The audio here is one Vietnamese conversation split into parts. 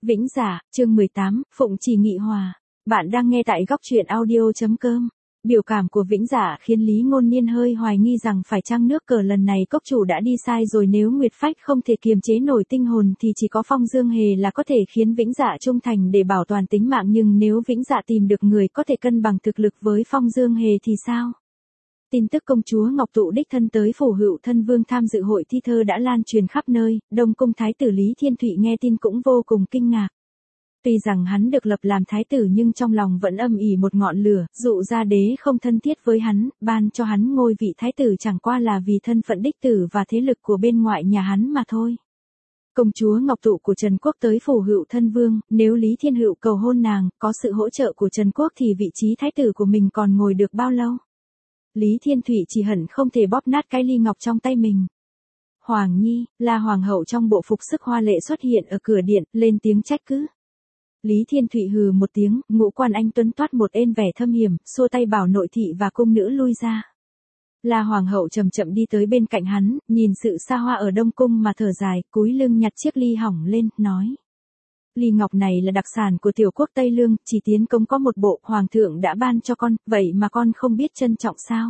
Vĩnh Dạ, chương 18, Phụng Trì Nghị Hòa. Bạn đang nghe tại góc truyện audio.com. Biểu cảm của Vĩnh Dạ khiến Lý Ngôn Niên hơi hoài nghi rằng phải chăng nước cờ lần này cốc chủ đã đi sai rồi, nếu Nguyệt Phách không thể kiềm chế nổi tinh hồn thì chỉ có Phong Dương Hề là có thể khiến Vĩnh Dạ trung thành để bảo toàn tính mạng, nhưng nếu Vĩnh Dạ tìm được người có thể cân bằng thực lực với Phong Dương Hề thì sao? Tin tức công chúa Ngọc Tụ đích thân tới phủ Hữu Thân Vương tham dự hội thi thơ đã lan truyền khắp nơi, Đông Cung thái tử Lý Thiên Thụy nghe tin cũng vô cùng kinh ngạc. Tuy rằng hắn được lập làm thái tử nhưng trong lòng vẫn âm ỉ một ngọn lửa, dụ ra đế không thân thiết với hắn, ban cho hắn ngôi vị thái tử chẳng qua là vì thân phận đích tử và thế lực của bên ngoại nhà hắn mà thôi. Công chúa Ngọc Tụ của Trần Quốc tới phủ Hữu Thân Vương, nếu Lý Thiên Hữu cầu hôn nàng, có sự hỗ trợ của Trần Quốc thì vị trí thái tử của mình còn ngồi được bao lâu? Lý Thiên Thụy chỉ hận không thể bóp nát cái ly ngọc trong tay mình. Hoàng Nhi, là hoàng hậu trong bộ phục sức hoa lệ xuất hiện ở cửa điện, lên tiếng trách cứ. Lý Thiên Thụy hừ một tiếng, ngũ quan anh tuấn toát một ên vẻ thâm hiểm, xua tay bảo nội thị và cung nữ lui ra. Là hoàng hậu chậm chậm đi tới bên cạnh hắn, nhìn sự xa hoa ở Đông Cung mà thở dài, cúi lưng nhặt chiếc ly hỏng lên, nói. Ly ngọc này là đặc sản của tiểu quốc Tây Lương, chỉ tiến công có một bộ, hoàng thượng đã ban cho con, vậy mà con không biết trân trọng sao?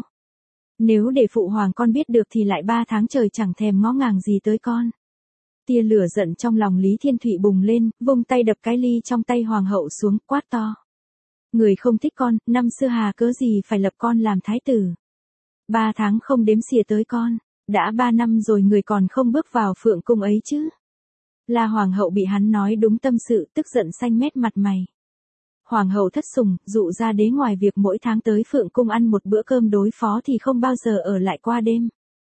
Nếu để phụ hoàng con biết được thì lại 3 tháng trời chẳng thèm ngó ngàng gì tới con. Tia lửa giận trong lòng Lý Thiên Thụy bùng lên, vung tay đập cái ly trong tay hoàng hậu xuống, quát to. Người không thích con, năm xưa hà cớ gì phải lập con làm thái tử? 3 tháng không đếm xỉa tới con, đã 3 năm rồi người còn không bước vào Phượng Cung ấy chứ? Là hoàng hậu bị hắn nói đúng tâm sự, tức giận xanh mét mặt mày. Hoàng hậu thất sủng, dụ ra đế ngoài việc mỗi tháng tới Phượng Cung ăn một bữa cơm đối phó thì không bao giờ ở lại qua đêm.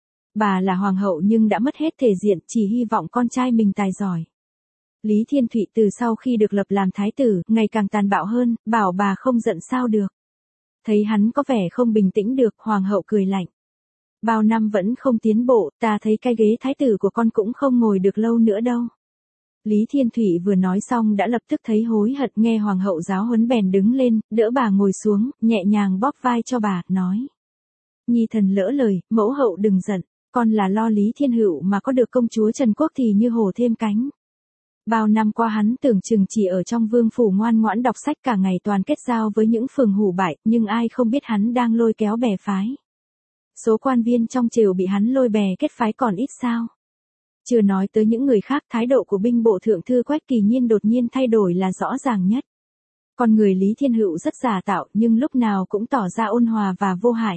Bà là hoàng hậu nhưng đã mất hết thể diện, chỉ hy vọng con trai mình tài giỏi. Lý Thiên Thụy từ sau khi được lập làm thái tử, ngày càng tàn bạo hơn, bảo bà không giận sao được. Thấy hắn có vẻ không bình tĩnh được, hoàng hậu cười lạnh. Bao năm vẫn không tiến bộ, ta thấy cái ghế thái tử của con cũng không ngồi được lâu nữa đâu. Lý Thiên Thụy vừa nói xong đã lập tức thấy hối hận, nghe hoàng hậu giáo huấn bèn đứng lên, đỡ bà ngồi xuống, nhẹ nhàng bóp vai cho bà, nói. Nhi thần lỡ lời, mẫu hậu đừng giận, con là lo Lý Thiên Hữu mà có được công chúa Trần Quốc thì như hổ thêm cánh. Bao năm qua hắn tưởng chừng chỉ ở trong vương phủ ngoan ngoãn đọc sách cả ngày toàn kết giao với những phường hủ bại, nhưng ai không biết hắn đang lôi kéo bè phái. Số quan viên trong triều bị hắn lôi bè kết phái còn ít sao. Chưa nói tới những người khác, thái độ của binh bộ thượng thư Quách Kỳ Nhiên đột nhiên thay đổi là rõ ràng nhất. Con người Lý Thiên Hữu rất giả tạo nhưng lúc nào cũng tỏ ra ôn hòa và vô hại.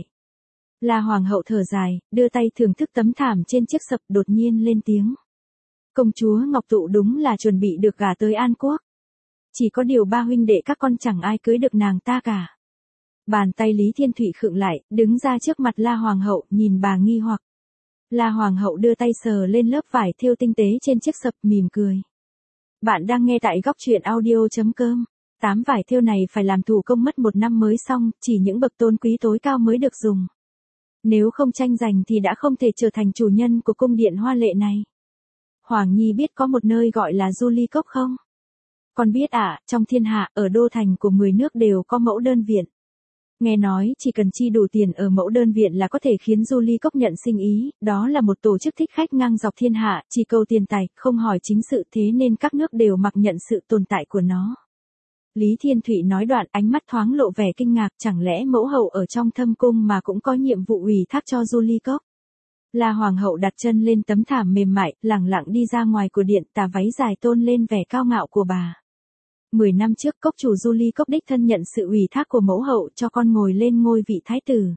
Là hoàng hậu thở dài, đưa tay thưởng thức tấm thảm trên chiếc sập, đột nhiên lên tiếng. Công chúa Ngọc Tụ đúng là chuẩn bị được gả tới An Quốc. Chỉ có điều 3 huynh đệ các con chẳng ai cưới được nàng ta cả. Bàn tay Lý Thiên Thụy khựng lại, đứng ra trước mặt La hoàng hậu, nhìn bà nghi hoặc. La hoàng hậu đưa tay sờ lên lớp vải thêu tinh tế trên chiếc sập, mỉm cười. Bạn đang nghe tại góc truyện audio.com. 8 vải thêu này phải làm thủ công mất 1 năm mới xong, chỉ những bậc tôn quý tối cao mới được dùng. Nếu không tranh giành thì đã không thể trở thành chủ nhân của cung điện hoa lệ này. Hoàng Nhi biết có một nơi gọi là Du Ly Cốc không? Con biết ạ, trong thiên hạ, ở đô thành của 10 nước đều có mẫu đơn viện. Nghe nói chỉ cần chi đủ tiền ở mẫu đơn viện là có thể khiến Du Ly Cốc nhận sinh ý, đó là một tổ chức thích khách ngang dọc thiên hạ, chỉ cầu tiền tài, không hỏi chính sự, thế nên các nước đều mặc nhận sự tồn tại của nó. Lý Thiên Thụy nói đoạn, ánh mắt thoáng lộ vẻ kinh ngạc, chẳng lẽ mẫu hậu ở trong thâm cung mà cũng có nhiệm vụ ủy thác cho Du Ly Cốc. Là hoàng hậu đặt chân lên tấm thảm mềm mại, lẳng lặng đi ra ngoài của điện, tà váy dài tôn lên vẻ cao ngạo của bà. 10 năm trước cốc chủ Du Ly Cốc đích thân nhận sự ủy thác của mẫu hậu cho con ngồi lên ngôi vị thái tử.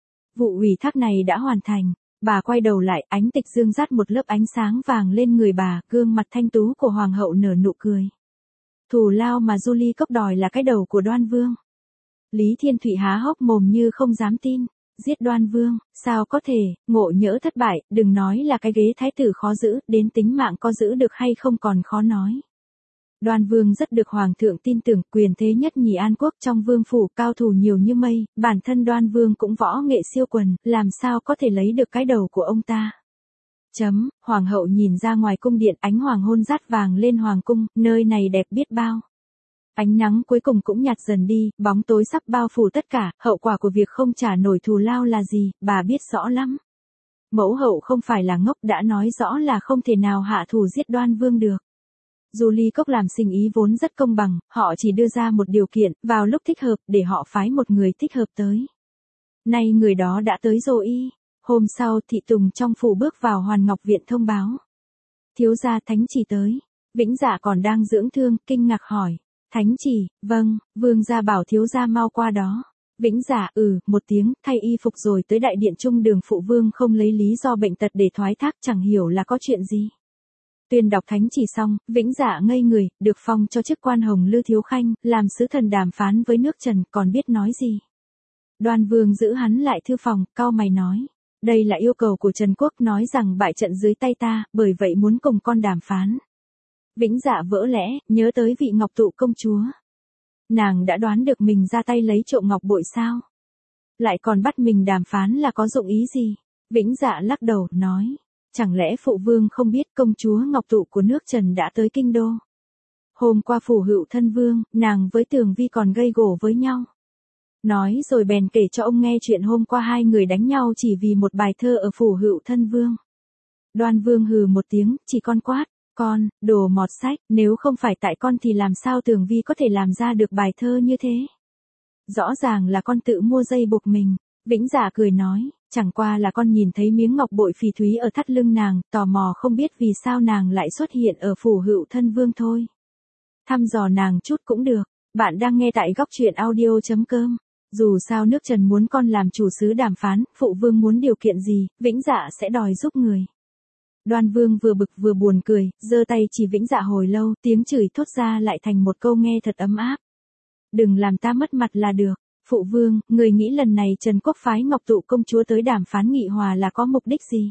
Vụ ủy thác này đã hoàn thành, bà quay đầu lại, ánh tịch dương dắt một lớp ánh sáng vàng lên người bà, gương mặt thanh tú của hoàng hậu nở nụ cười. Thù lao mà Du Ly Cốc đòi là cái đầu của Đoan Vương. Lý Thiên Thụy há hốc mồm như không dám tin. Giết Đoan Vương, sao có thể, ngộ nhỡ thất bại, đừng nói là cái ghế thái tử khó giữ, đến tính mạng có giữ được hay không còn khó nói. Đoan Vương rất được hoàng thượng tin tưởng, quyền thế nhất nhì An Quốc, trong vương phủ cao thủ nhiều như mây, bản thân Đoan Vương cũng võ nghệ siêu quần, làm sao có thể lấy được cái đầu của ông ta. Hoàng hậu nhìn ra ngoài cung điện, ánh hoàng hôn rát vàng lên hoàng cung, nơi này đẹp biết bao. Ánh nắng cuối cùng cũng nhạt dần đi, bóng tối sắp bao phủ tất cả, hậu quả của việc không trả nổi thù lao là gì, bà biết rõ lắm. Mẫu hậu không phải là ngốc, đã nói rõ là không thể nào hạ thủ giết Đoan Vương được. Julie Cốc làm sinh ý vốn rất công bằng, họ chỉ đưa ra một điều kiện, vào lúc thích hợp, để họ phái một người thích hợp tới. Nay người đó đã tới rồi. Hôm sau thị tùng trong phủ bước vào Hoàn Ngọc Viện thông báo. Thiếu gia Thánh Chỉ tới. Vĩnh Dạ còn đang dưỡng thương, kinh ngạc hỏi. Thánh Chỉ, vâng, vương gia bảo thiếu gia mau qua đó. Vĩnh Dạ, một tiếng, thay y phục rồi tới đại điện trung đường phụ vương không lấy lý do bệnh tật để thoái thác, chẳng hiểu là có chuyện gì. Tuyên đọc Thánh Chỉ xong, Vĩnh Dạ ngây người, được phong cho chức quan Hồng Lư Thiếu Khanh, làm sứ thần đàm phán với nước Trần, còn biết nói gì. Đoan Vương giữ hắn lại thư phòng, cau mày nói. Đây là yêu cầu của Trần Quốc, nói rằng bại trận dưới tay ta, bởi vậy muốn cùng con đàm phán. Vĩnh Dạ vỡ lẽ, nhớ tới vị Ngọc Tụ công chúa. Nàng đã đoán được mình ra tay lấy trộm ngọc bội sao? Lại còn bắt mình đàm phán là có dụng ý gì? Vĩnh Dạ lắc đầu, nói. Chẳng lẽ phụ vương không biết công chúa Ngọc Tụ của nước Trần đã tới kinh đô? Hôm qua phủ Hữu Thân Vương, nàng với Tường Vi còn gây gổ với nhau. Nói rồi bèn kể cho ông nghe chuyện hôm qua hai người đánh nhau chỉ vì một bài thơ ở phủ Hữu Thân Vương. Đoan Vương hừ một tiếng, chỉ con quát. Con, đồ mọt sách, nếu không phải tại con thì làm sao Tường Vi có thể làm ra được bài thơ như thế? Rõ ràng là con tự mua dây buộc mình. Vĩnh Dạ cười nói, chẳng qua là con nhìn thấy miếng ngọc bội phỉ thúy ở thắt lưng nàng, tò mò không biết vì sao nàng lại xuất hiện ở phủ Hữu Thân Vương thôi. Thăm dò nàng chút cũng được. Bạn đang nghe tại góc truyện audio.com. Dù sao nước Trần muốn con làm chủ sứ đàm phán, phụ vương muốn điều kiện gì, Vĩnh Dạ sẽ đòi giúp người. Đoan Vương vừa bực vừa buồn cười, giơ tay chỉ Vĩnh Dạ hồi lâu, tiếng chửi thốt ra lại thành một câu nghe thật ấm áp. Đừng làm ta mất mặt là được. Phụ vương, người nghĩ lần này Trần Quốc phái Ngọc Tụ công chúa tới đàm phán nghị hòa là có mục đích gì?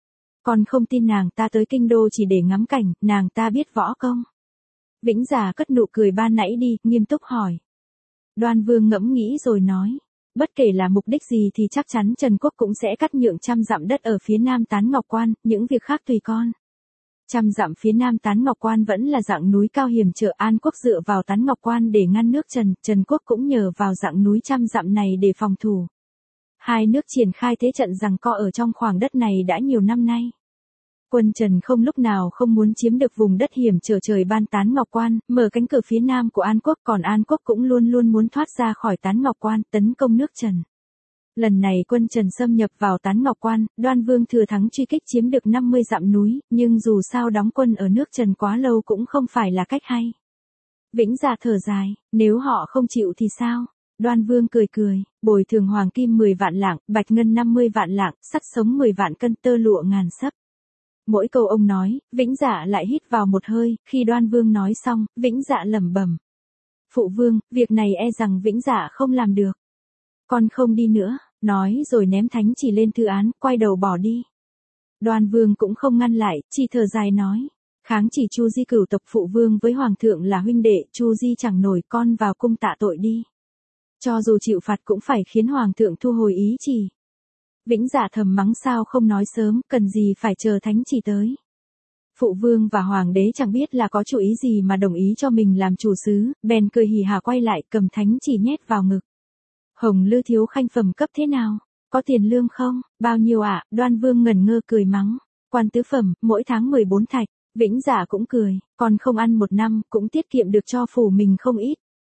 Còn không tin nàng ta tới kinh đô chỉ để ngắm cảnh, nàng ta biết võ công. Vĩnh Dạ cất nụ cười ban nãy đi, nghiêm túc hỏi. Đoan Vương ngẫm nghĩ rồi nói. Bất kể là mục đích gì thì chắc chắn Trần Quốc cũng sẽ cắt nhượng 100 dặm đất ở phía nam Tán Ngọc Quan, những việc khác tùy con. 100 dặm phía nam Tán Ngọc Quan vẫn là dạng núi cao hiểm trở, An Quốc dựa vào Tán Ngọc Quan để ngăn nước Trần, Trần Quốc cũng nhờ vào dạng núi 100 dặm này để phòng thủ. Hai nước triển khai thế trận giằng co ở trong khoảng đất này đã nhiều năm nay. Quân Trần không lúc nào không muốn chiếm được vùng đất hiểm trở trời ban Tán Ngọc Quan, mở cánh cửa phía nam của An Quốc, còn An Quốc cũng luôn luôn muốn thoát ra khỏi Tán Ngọc Quan, tấn công nước Trần. Lần này quân Trần xâm nhập vào Tán Ngọc Quan, Đoan Vương thừa thắng truy kích chiếm được 50 dặm núi, nhưng dù sao đóng quân ở nước Trần quá lâu cũng không phải là cách hay. Vĩnh Dạ thở dài, nếu họ không chịu thì sao? Đoan Vương cười cười, bồi thường hoàng kim 10 vạn lạng, bạch ngân 50 vạn lạng, sắt sống 10 vạn cân, tơ lụa ngàn sấp. Mỗi câu ông nói, Vĩnh Dạ lại hít vào một hơi, khi Đoan Vương nói xong, Vĩnh Dạ lẩm bẩm. Phụ vương, việc này e rằng Vĩnh Dạ không làm được. Con không đi nữa, nói rồi ném thánh chỉ lên thư án, quay đầu bỏ đi. Đoan Vương cũng không ngăn lại, chỉ thở dài nói. Kháng chỉ Chu Di cửu tộc phụ vương với hoàng thượng là huynh đệ, Chu Di chẳng nổi, con vào cung tạ tội đi. Cho dù chịu phạt cũng phải khiến hoàng thượng thu hồi ý chỉ. Vĩnh Dạ thầm mắng sao không nói sớm, cần gì phải chờ thánh chỉ tới. Phụ vương và hoàng đế chẳng biết là có chủ ý gì mà đồng ý cho mình làm chủ sứ, bèn cười hì hả quay lại cầm thánh chỉ nhét vào ngực. Hồng Lư Thiếu Khanh phẩm cấp thế nào? Có tiền lương không? Bao nhiêu ạ? Đoan Vương ngẩn ngơ cười mắng. Quan tứ phẩm, mỗi tháng 14 thạch. Vĩnh Dạ cũng cười, còn không ăn 1 năm, cũng tiết kiệm được cho phủ mình không ít.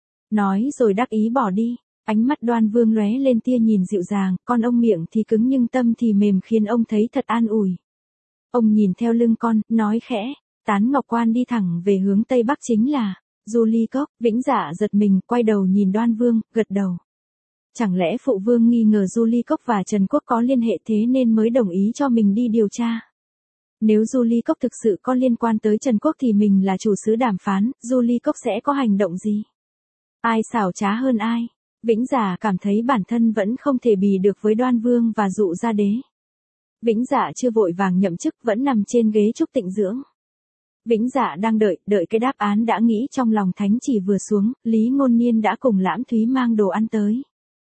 Nói rồi đắc ý bỏ đi. Ánh mắt Đoan Vương lóe lên tia nhìn dịu dàng, con ông miệng thì cứng nhưng tâm thì mềm khiến ông thấy thật an ủi. Ông nhìn theo lưng con, nói khẽ, Tán Ngọc Quan đi thẳng về hướng Tây Bắc chính là Julie Cốc. Vĩnh Dạ giật mình, quay đầu nhìn Đoan Vương, gật đầu. Chẳng lẽ phụ vương nghi ngờ Julie Cốc và Trần Quốc có liên hệ thế nên mới đồng ý cho mình đi điều tra? Nếu Julie Cốc thực sự có liên quan tới Trần Quốc thì mình là chủ sứ đàm phán, Julie Cốc sẽ có hành động gì? Ai xảo trá hơn ai? Vĩnh Dạ cảm thấy bản thân vẫn không thể bì được với Đoan Vương và Dụ Gia Đế. Vĩnh Dạ chưa vội vàng nhậm chức, vẫn nằm trên ghế trúc tịnh dưỡng. Vĩnh Dạ đang đợi cái đáp án đã nghĩ trong lòng thánh chỉ vừa xuống, Lý Ngôn Niên đã cùng Lãm Thúy mang đồ ăn tới.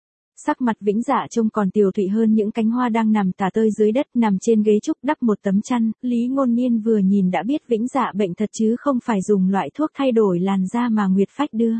Sắc mặt Vĩnh Dạ trông còn tiều tụy hơn những cánh hoa đang nằm tả tơi dưới đất, nằm trên ghế trúc đắp một tấm chăn, Lý Ngôn Niên vừa nhìn đã biết Vĩnh Dạ bệnh thật chứ không phải dùng loại thuốc thay đổi làn da mà Nguyệt Phách đưa.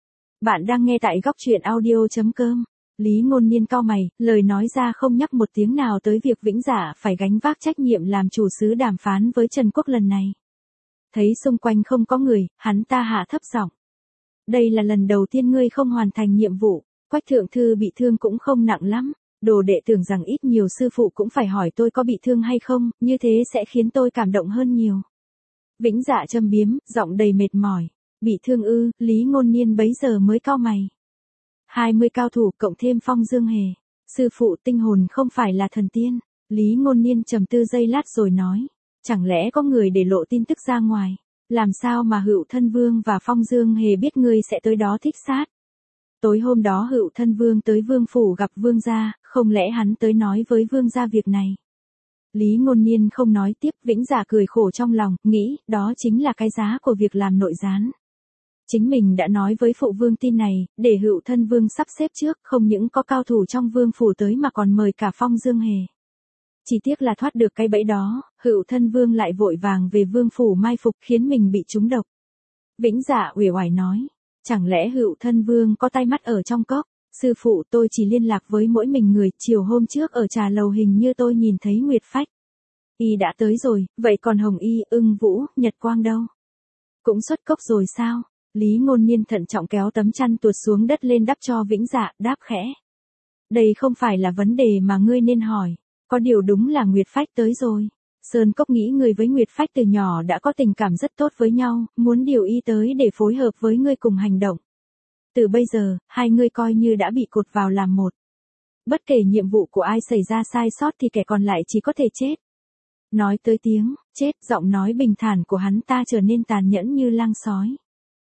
Bạn đang nghe tại góc truyện audio.com. Lý Ngôn Niên cau mày, lời nói ra không nhắc một tiếng nào tới việc Vĩnh Dạ phải gánh vác trách nhiệm làm chủ sứ đàm phán với Trần Quốc lần này. Thấy xung quanh không có người, hắn ta hạ thấp giọng. Đây là lần đầu tiên ngươi không hoàn thành nhiệm vụ, Quách thượng thư bị thương cũng không nặng lắm. Đồ đệ tưởng rằng ít nhiều sư phụ cũng phải hỏi tôi có bị thương hay không, như thế sẽ khiến tôi cảm động hơn nhiều. Vĩnh Dạ châm biếm, giọng đầy mệt mỏi. Bị thương ư? Lý Ngôn Niên bấy giờ mới cau mày. 20 cao thủ cộng thêm Phong Dương Hề. Sư phụ, tinh hồn không phải là thần tiên. Lý Ngôn Niên trầm tư giây lát rồi nói. Chẳng lẽ có người để lộ tin tức ra ngoài? Làm sao mà Hựu Thân Vương và Phong Dương Hề biết ngươi sẽ tới đó thích sát? Tối hôm đó Hựu Thân Vương tới vương phủ gặp vương gia, không lẽ hắn tới nói với vương gia việc này? Lý Ngôn Niên không nói tiếp, Vĩnh Dạ cười khổ trong lòng, nghĩ, đó chính là cái giá của việc làm nội gián. Chính mình đã nói với phụ vương tin này, để Hựu Thân Vương sắp xếp trước, không những có cao thủ trong vương phủ tới mà còn mời cả Phong Dương Hề. Chỉ tiếc là thoát được cái bẫy đó, Hựu Thân Vương lại vội vàng về vương phủ mai phục khiến mình bị trúng độc. Vĩnh Dạ uể oải nói, chẳng lẽ Hựu Thân Vương có tai mắt ở trong cốc? Sư phụ, tôi chỉ liên lạc với mỗi mình người, chiều hôm trước ở trà lầu hình như tôi nhìn thấy Nguyệt Phách. Y đã tới rồi, vậy còn Hồng Y, Ưng Vũ, Nhật Quang đâu? Cũng xuất cốc rồi sao? Lý Ngôn Niên thận trọng kéo tấm chăn tuột xuống đất lên đắp cho Vĩnh Dạ, đáp khẽ. Đây không phải là vấn đề mà ngươi nên hỏi, có điều đúng là Nguyệt Phách tới rồi. Sơn Cốc nghĩ người với Nguyệt Phách từ nhỏ đã có tình cảm rất tốt với nhau, muốn điều Y tới để phối hợp với ngươi cùng hành động. Từ bây giờ, hai ngươi coi như đã bị cột vào làm một. Bất kể nhiệm vụ của ai xảy ra sai sót thì kẻ còn lại chỉ có thể chết. Nói tới tiếng, chết, giọng nói bình thản của hắn ta trở nên tàn nhẫn như lang sói.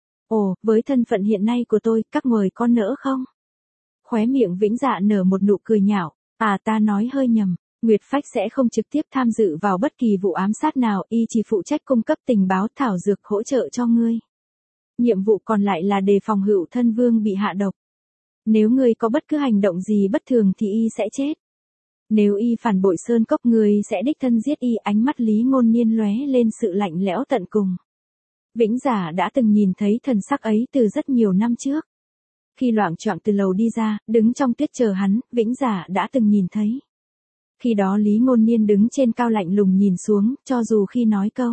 Ồ, với thân phận hiện nay của tôi, các người có nỡ không? Khóe miệng Vĩnh Dạ nở một nụ cười nhạo, ta nói hơi nhầm, Nguyệt Phách sẽ không trực tiếp tham dự vào bất kỳ vụ ám sát nào, y chỉ phụ trách cung cấp tình báo thảo dược hỗ trợ cho ngươi. Nhiệm vụ còn lại là đề phòng Hựu Thân Vương bị hạ độc. Nếu ngươi có bất cứ hành động gì bất thường thì y sẽ chết. Nếu y phản bội Sơn Cốc ngươi sẽ đích thân giết y. Ánh mắt Lý Ngôn Niên lóe lên sự lạnh lẽo tận cùng. Vĩnh Dạ đã từng nhìn thấy thần sắc ấy từ rất nhiều năm trước. Khi loạng choạng từ lầu đi ra, đứng trong tuyết chờ hắn, Vĩnh Dạ đã từng nhìn thấy. Khi đó Lý Ngôn Niên đứng trên cao lạnh lùng nhìn xuống, cho dù khi nói câu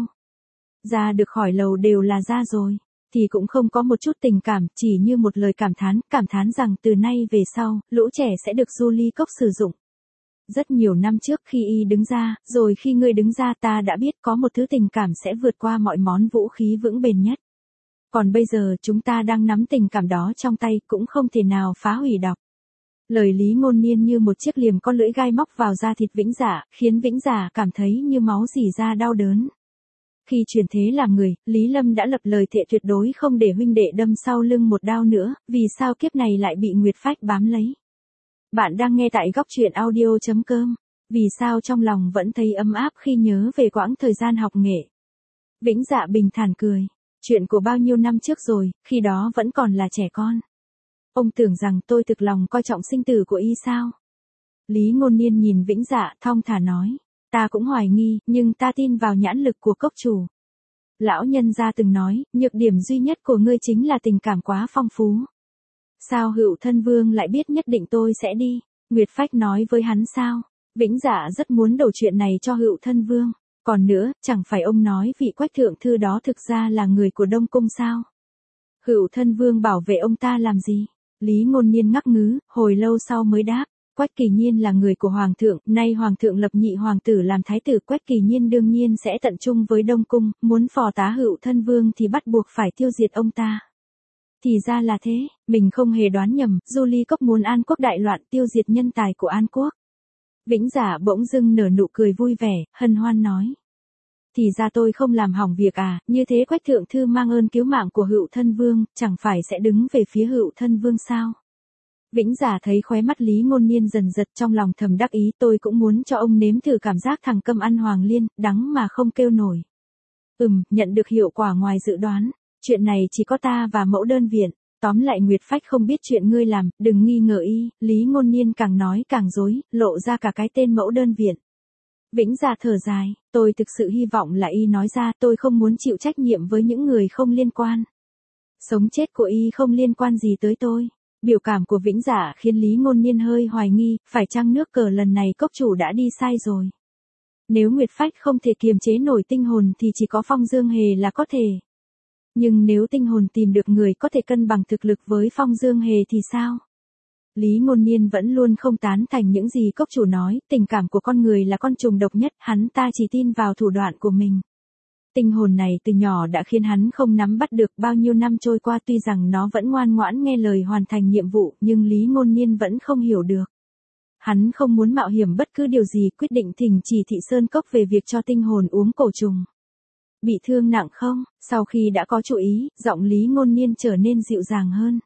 ra được khỏi lầu đều là ra rồi, thì cũng không có một chút tình cảm, chỉ như một lời cảm thán rằng từ nay về sau, lũ trẻ sẽ được Du Ly Cốc sử dụng. Rất nhiều năm trước khi y đứng ra, rồi khi ngươi đứng ra ta đã biết có một thứ tình cảm sẽ vượt qua mọi món vũ khí vững bền nhất. Còn bây giờ chúng ta đang nắm tình cảm đó trong tay cũng không thể nào phá hủy đọc. Lời Lý Ngôn Niên như một chiếc liềm có lưỡi gai móc vào da thịt Vĩnh Dạ, khiến Vĩnh Dạ cảm thấy như máu rỉ ra đau đớn. Khi chuyển thế làm người, Lý Lâm đã lập lời thệ tuyệt đối không để huynh đệ đâm sau lưng một đao nữa, vì sao kiếp này lại bị Nguyệt Phách bám lấy. Bạn đang nghe tại góc truyện audio.com. Vì sao trong lòng vẫn thấy ấm áp khi nhớ về quãng thời gian học nghệ. Vĩnh Dạ bình thản cười. Chuyện của bao nhiêu năm trước rồi, khi đó vẫn còn là trẻ con. Ông tưởng rằng tôi thực lòng coi trọng sinh tử của y sao? Lý Ngôn Niên nhìn Vĩnh Dạ thong thả nói. Ta cũng hoài nghi, nhưng ta tin vào nhãn lực của cốc chủ. Lão nhân gia từng nói, nhược điểm duy nhất của ngươi chính là tình cảm quá phong phú. Sao Hựu Thân Vương lại biết nhất định tôi sẽ đi? Nguyệt Phách nói với hắn sao? Vĩnh Dạ rất muốn đổ chuyện này cho Hựu Thân Vương. Còn nữa, chẳng phải ông nói vị Quách thượng thư đó thực ra là người của Đông Cung sao? Hựu Thân Vương bảo vệ ông ta làm gì? Lý Ngôn Niên ngắc ngứ, hồi lâu sau mới đáp. Quách Kỳ Nhiên là người của Hoàng thượng, nay Hoàng thượng lập nhị hoàng tử làm thái tử, Quách Kỳ Nhiên đương nhiên sẽ tận trung với Đông Cung, muốn phò tá Hựu Thân Vương thì bắt buộc phải tiêu diệt ông ta. Thì ra là thế, mình không hề đoán nhầm, Du Ly Cốc muốn An Quốc đại loạn tiêu diệt nhân tài của An Quốc. Vĩnh Dạ bỗng dưng nở nụ cười vui vẻ, hân hoan nói. Thì ra tôi không làm hỏng việc như thế Quách thượng thư mang ơn cứu mạng của Hựu Thân Vương, chẳng phải sẽ đứng về phía Hựu Thân Vương sao? Vĩnh Dạ thấy khóe mắt Lý Ngôn Niên dần giật trong lòng thầm đắc ý, tôi cũng muốn cho ông nếm thử cảm giác thằng câm ăn hoàng liên, đắng mà không kêu nổi. Nhận được hiệu quả ngoài dự đoán, chuyện này chỉ có ta và mẫu đơn viện, tóm lại Nguyệt Phách không biết chuyện ngươi làm, đừng nghi ngờ y, Lý Ngôn Niên càng nói càng dối, lộ ra cả cái tên mẫu đơn viện. Vĩnh Dạ thở dài, tôi thực sự hy vọng là y nói ra, tôi không muốn chịu trách nhiệm với những người không liên quan. Sống chết của y không liên quan gì tới tôi. Biểu cảm của Vĩnh Dạ khiến Lý Ngôn Niên hơi hoài nghi, phải chăng nước cờ lần này cốc chủ đã đi sai rồi. Nếu Nguyệt Phách không thể kiềm chế nổi tinh hồn thì chỉ có Phong Dương Hề là có thể. Nhưng nếu tinh hồn tìm được người có thể cân bằng thực lực với Phong Dương Hề thì sao? Lý Ngôn Niên vẫn luôn không tán thành những gì cốc chủ nói, tình cảm của con người là con trùng độc nhất, hắn ta chỉ tin vào thủ đoạn của mình. Tinh hồn này từ nhỏ đã khiến hắn không nắm bắt được, bao nhiêu năm trôi qua tuy rằng nó vẫn ngoan ngoãn nghe lời hoàn thành nhiệm vụ, nhưng Lý Ngôn Niên vẫn không hiểu được. Hắn không muốn mạo hiểm bất cứ điều gì, quyết định thỉnh chỉ thị Sơn Cốc về việc cho tinh hồn uống cổ trùng. Bị thương nặng không? Sau khi đã có chú ý, giọng Lý Ngôn Niên trở nên dịu dàng hơn.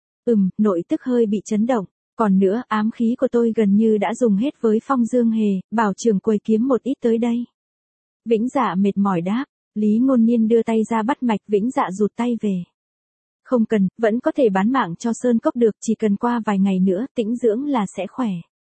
Nội tức hơi bị chấn động. Còn nữa, ám khí của tôi gần như đã dùng hết với Phong Dương Hề, bảo trưởng quầy kiếm một ít tới đây. Vĩnh Dạ mệt mỏi đáp. Lý Ngôn Niên đưa tay ra bắt mạch, Vĩnh Dạ rụt tay về. Không cần, vẫn có thể bán mạng cho Sơn Cốc được, chỉ cần qua vài ngày nữa, tĩnh dưỡng là sẽ khỏe.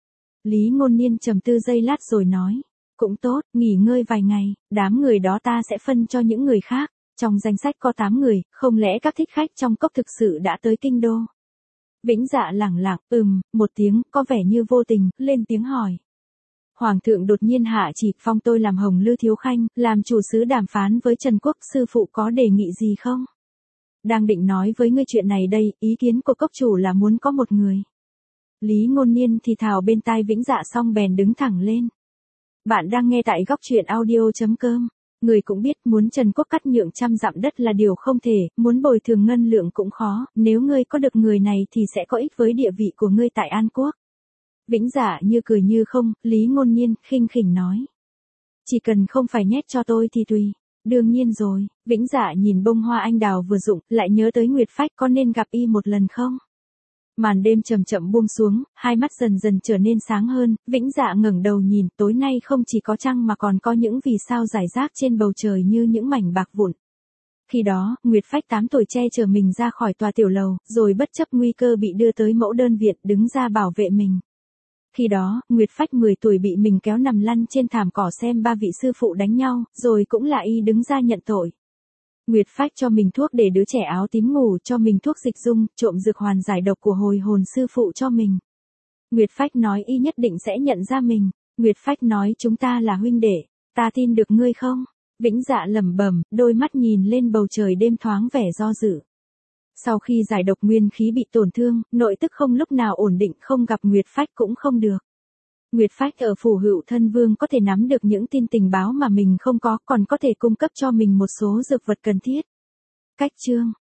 Lý Ngôn Niên trầm tư giây lát rồi nói. Cũng tốt, nghỉ ngơi vài ngày, đám người đó ta sẽ phân cho những người khác. Trong danh sách có 8 người, không lẽ các thích khách trong cốc thực sự đã tới kinh đô? Vĩnh Dạ lẳng lặng, một tiếng, có vẻ như vô tình, lên tiếng hỏi. Hoàng thượng đột nhiên hạ chỉ phong tôi làm Hồng Lư Thiếu Khanh, làm chủ sứ đàm phán với Trần Quốc, sư phụ có đề nghị gì không? Đang định nói với ngươi chuyện này đây, ý kiến của cốc chủ là muốn có một người. Lý Ngôn Niên thì thào bên tai Vĩnh Dạ xong bèn đứng thẳng lên. Bạn đang nghe tại góc truyện audio.com. Người cũng biết muốn Trần Quốc cắt nhượng 100 dặm đất là điều không thể, muốn bồi thường ngân lượng cũng khó, nếu ngươi có được người này thì sẽ có ích với địa vị của ngươi tại An Quốc. Vĩnh Dạ như cười như không, Lý Ngôn Niên khinh khỉnh nói. Chỉ cần không phải nhét cho tôi thì tùy. Đương nhiên rồi, Vĩnh Dạ nhìn bông hoa anh đào vừa rụng, lại nhớ tới Nguyệt Phách, có nên gặp y một lần không? Màn đêm chậm chậm buông xuống, hai mắt dần dần trở nên sáng hơn, Vĩnh Dạ ngẩng đầu nhìn, tối nay không chỉ có trăng mà còn có những vì sao rải rác trên bầu trời như những mảnh bạc vụn. Khi đó, Nguyệt Phách 8 tuổi che chở mình ra khỏi tòa tiểu lầu, rồi bất chấp nguy cơ bị đưa tới mẫu đơn viện, đứng ra bảo vệ mình. Khi đó, Nguyệt Phách 10 tuổi bị mình kéo nằm lăn trên thảm cỏ xem 3 vị sư phụ đánh nhau, rồi cũng là y đứng ra nhận tội. Nguyệt Phách cho mình thuốc để đứa trẻ áo tím ngủ, cho mình thuốc dịch dung, trộm dược hoàn giải độc của hồi hồn sư phụ cho mình. Nguyệt Phách nói y nhất định sẽ nhận ra mình. Nguyệt Phách nói chúng ta là huynh đệ, ta tin được ngươi không? Vĩnh Dạ lẩm bẩm, đôi mắt nhìn lên bầu trời đêm thoáng vẻ do dự. Sau khi giải độc nguyên khí bị tổn thương, nội tức không lúc nào ổn định, không gặp Nguyệt Phách cũng không được. Nguyệt Phách ở phủ Hữu Thân Vương có thể nắm được những tin tình báo mà mình không có, còn có thể cung cấp cho mình một số dược vật cần thiết. Cách chương